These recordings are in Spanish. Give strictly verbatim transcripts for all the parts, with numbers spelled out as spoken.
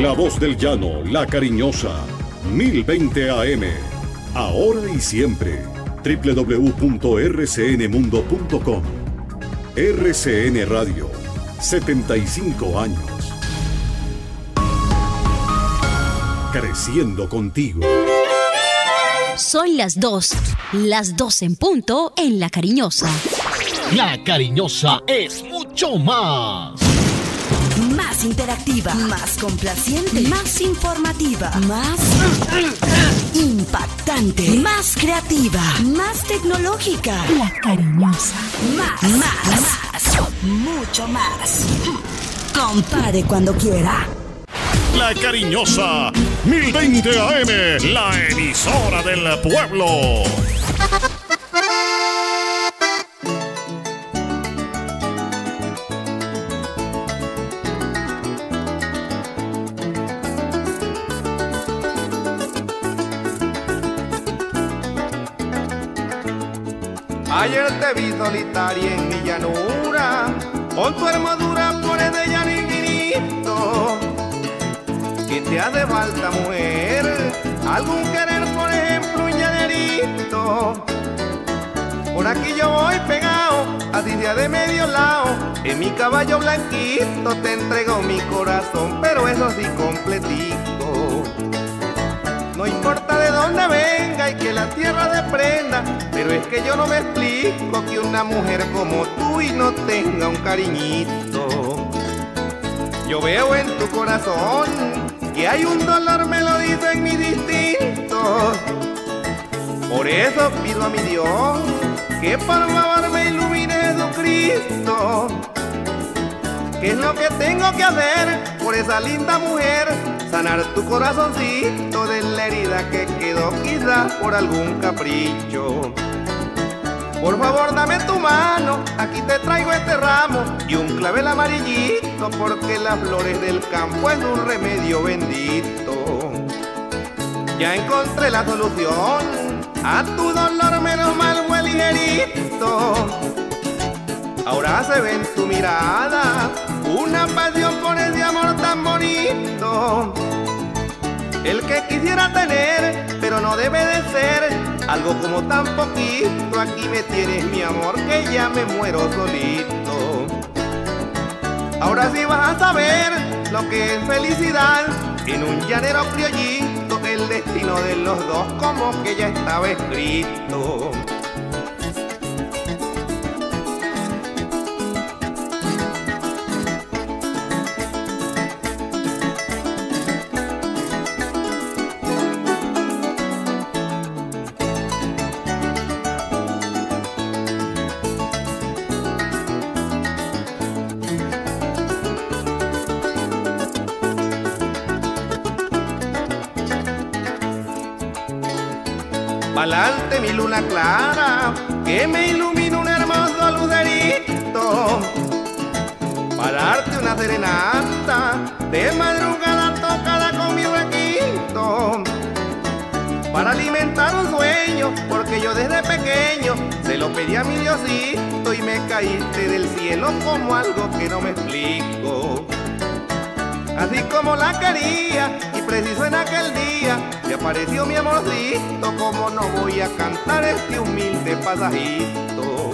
La voz del llano, la cariñosa, mil veinte A M. Ahora y siempre. doble u doble u doble u punto erre ce ene mundo punto com. R C N Radio, setenta y cinco años. Creciendo contigo. Son las dos, las dos en punto en La Cariñosa. La Cariñosa es mucho más. Más interactiva, más complaciente, más informativa, más impactante, más creativa, más tecnológica. La Cariñosa. Más, más, más, mucho más. Compare cuando quiera. La Cariñosa, mil veinte A M, la emisora del pueblo. Ayer te vi solitaria en mi llanura, con tu hermosura por de llano infinito. ¿Qué te hace falta, mujer? Algún querer, por ejemplo, un llanerito. Por aquí yo voy pegado, así sea de medio lado. En mi caballo blanquito te entrego mi corazón, pero eso sí completico. No importa de dónde venga y que la tierra desprenda, pero es que yo no me explico que una mujer como tú y no tenga un cariñito. Yo veo en tu corazón que hay un dolor, me lo dicen mis instintos. Por eso pido a mi Dios que por favor me ilumine Jesucristo. ¿Qué es lo que tengo que hacer por esa linda mujer? Sanar tu corazoncito de la herida que quedó quizás por algún capricho. Por favor dame tu mano, aquí te traigo este ramo y un clavel amarillito, porque las flores del campo es un remedio bendito. Ya encontré la solución a tu dolor, menos mal fue ligerito. Ahora se ve en tu mirada una pasión por ese amor tan bonito. El que quisiera tener, pero no debe de ser algo como tan poquito. Aquí me tienes, mi amor, que ya me muero solito. Ahora sí vas a saber lo que es felicidad en un llanero criollito. El destino de los dos como que ya estaba escrito. Pa'lante mi luna clara, que me ilumina un hermoso lucerito. Para darte una serenata, de madrugada tocada con mi requinto. Para alimentar un sueño, porque yo desde pequeño se lo pedí a mi Diosito y me caíste del cielo como algo que no me explico. Así como la quería y preciso en aquel día te apareció mi amorcito, como no voy a cantar este humilde pasajito.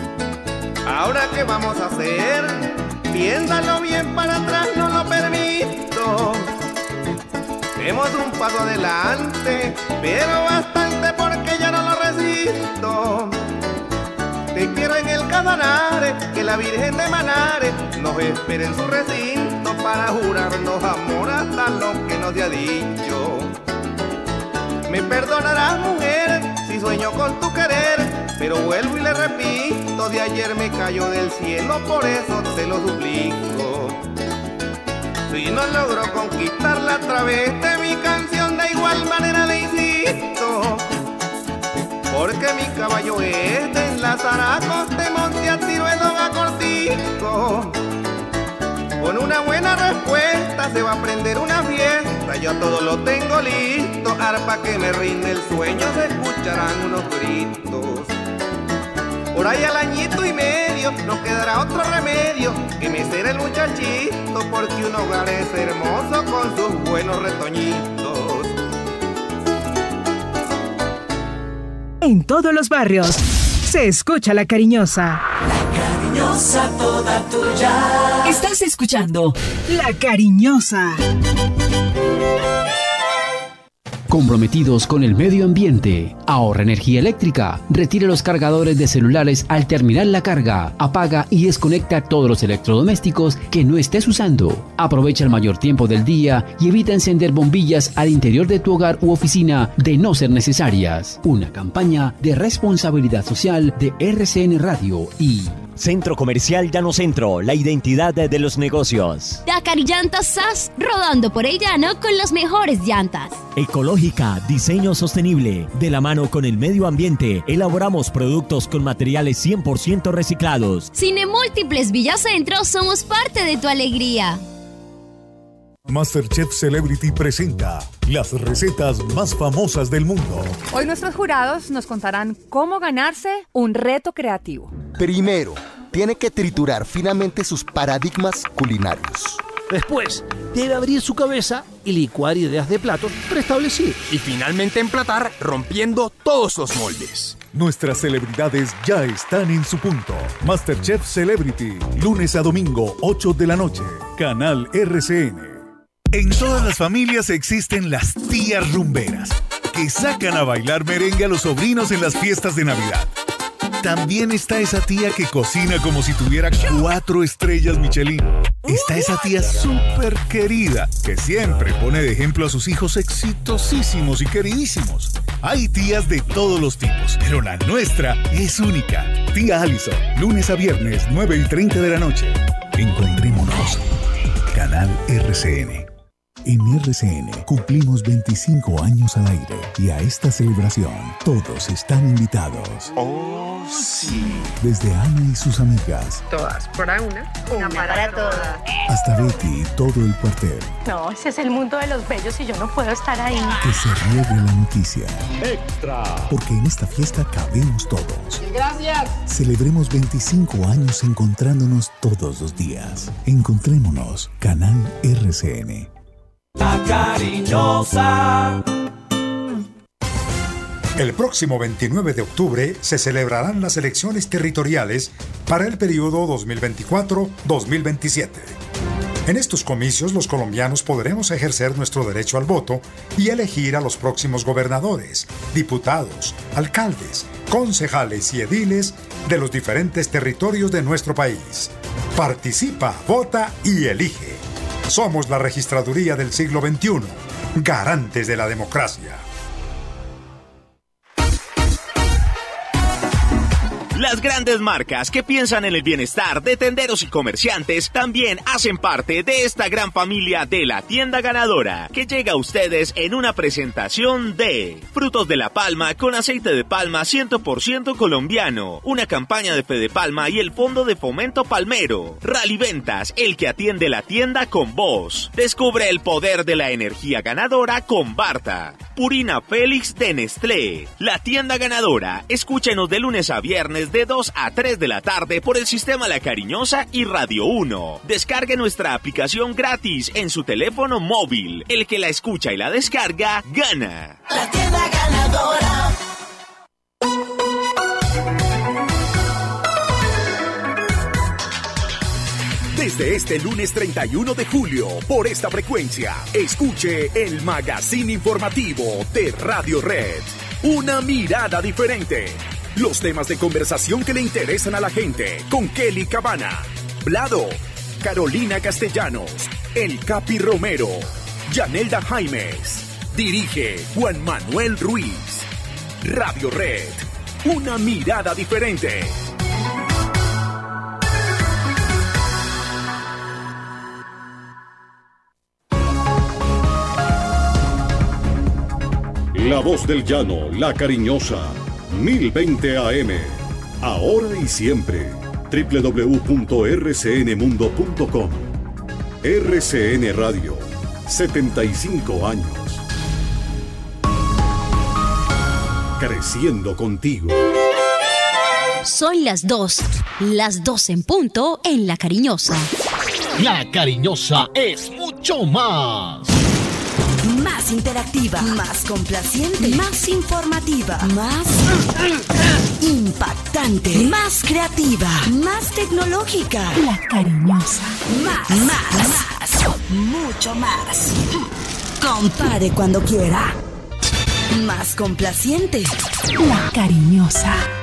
Ahora qué vamos a hacer, piénsalo bien, para atrás no lo permito. Demos un paso adelante, pero bastante porque ya no lo resisto. Te quiero en el Casanare, que la Virgen de Manare nos espere en su recinto para jurarnos amor hasta lo que nos ha dicho. Me perdonarás, mujer, si sueño con tu querer, pero vuelvo y le repito, de ayer me cayó del cielo, por eso te lo suplico. Si no logro conquistarla a través de mi canción, de igual manera le insisto, porque mi caballo es de enlazar a coste, monte a tiro, es a cortico. Con una buena respuesta se va a prender una fiesta, yo todo lo tengo listo, arpa que me rinde el sueño, se escucharán unos gritos. Por ahí al añito y medio no quedará otro remedio que mecer el muchachito, porque un hogar es hermoso con sus buenos retoñitos. En todos los barrios se escucha La Cariñosa. La Cariñosa toda tuya. Estás escuchando La Cariñosa. Comprometidos con el medio ambiente, ahorra energía eléctrica, retire los cargadores de celulares al terminar la carga, apaga y desconecta todos los electrodomésticos que no estés usando. Aprovecha el mayor tiempo del día y evita encender bombillas al interior de tu hogar u oficina de no ser necesarias. Una campaña de responsabilidad social de R C N Radio y Centro Comercial Llano Centro, la identidad de los negocios. Dakar Llantas S A S, rodando por el llano con las mejores llantas. Ecológica, diseño sostenible. De la mano con el medio ambiente, elaboramos productos con materiales cien por ciento reciclados. Cine Múltiples Villacentro, somos parte de tu alegría. MasterChef Celebrity presenta las recetas más famosas del mundo. Hoy nuestros jurados nos contarán cómo ganarse un reto creativo. Primero, tiene que triturar finamente sus paradigmas culinarios. Después, debe abrir su cabeza y licuar ideas de platos preestablecidos. Y finalmente emplatar rompiendo todos los moldes. Nuestras celebridades ya están en su punto. MasterChef Celebrity, lunes a domingo, ocho de la noche. Canal R C N. En todas las familias existen las tías rumberas, que sacan a bailar merengue a los sobrinos en las fiestas de Navidad. También está esa tía que cocina como si tuviera cuatro estrellas Michelin. Está esa tía súper querida, que siempre pone de ejemplo a sus hijos exitosísimos y queridísimos. Hay tías de todos los tipos, pero la nuestra es única. Tía Allison, lunes a viernes, nueve y treinta de la noche. Encontrémonos. Canal R C N. En R C N cumplimos veinticinco años al aire y a esta celebración todos están invitados. Oh, sí. Desde Ana y sus amigas. Todas para una, una para, para todas. Hasta Betty y todo el cuartel. No, ese es el mundo de los bellos y yo no puedo estar ahí. Que se riegue la noticia. Extra. Porque en esta fiesta cabemos todos. Gracias. Celebremos veinticinco años encontrándonos todos los días. Encontrémonos. Canal R C N. La Cariñosa. El próximo veintinueve de octubre se celebrarán las elecciones territoriales para el periodo dos mil veinticuatro a dos mil veintisiete. En estos comicios los colombianos podremos ejercer nuestro derecho al voto y elegir a los próximos gobernadores, diputados, alcaldes, concejales y ediles de los diferentes territorios de nuestro país. Participa, vota y elige. Somos la registraduría del siglo veintiuno, garantes de la democracia. Las grandes marcas que piensan en el bienestar de tenderos y comerciantes también hacen parte de esta gran familia de La Tienda Ganadora, que llega a ustedes en una presentación de Frutos de la Palma con aceite de palma cien por ciento colombiano, una campaña de Fede Palma y el Fondo de Fomento Palmero. Rally Ventas, el que atiende la tienda con vos. Descubre el poder de la energía ganadora con Barta. Purina Félix de Nestlé. La Tienda Ganadora. Escúchenos de lunes a viernes de dos a tres de la tarde por el sistema La Cariñosa y Radio uno. Descargue nuestra aplicación gratis en su teléfono móvil. El que la escucha y la descarga, gana. La Tienda Ganadora. Desde este lunes treinta y uno de julio, por esta frecuencia, escuche el magazine informativo de Radio Red. Una mirada diferente. Los temas de conversación que le interesan a la gente, con Kelly Cabana, Blado, Carolina Castellanos, El Capi Romero, Yanelda Jaimes. Dirige Juan Manuel Ruiz. Radio Red. Una mirada diferente. La voz del llano, La Cariñosa, mil veinte A M. Ahora y siempre. doble u doble u doble u punto r c n mundo punto com. R C N Radio. setenta y cinco años. Creciendo contigo. Son las dos. Las dos en punto en La Cariñosa. La Cariñosa es mucho más. Más interactiva, más complaciente, más informativa, más impactante, más creativa, más tecnológica. La Cariñosa. Más, más, más, mucho más. Compare cuando quiera. Más complaciente. La Cariñosa.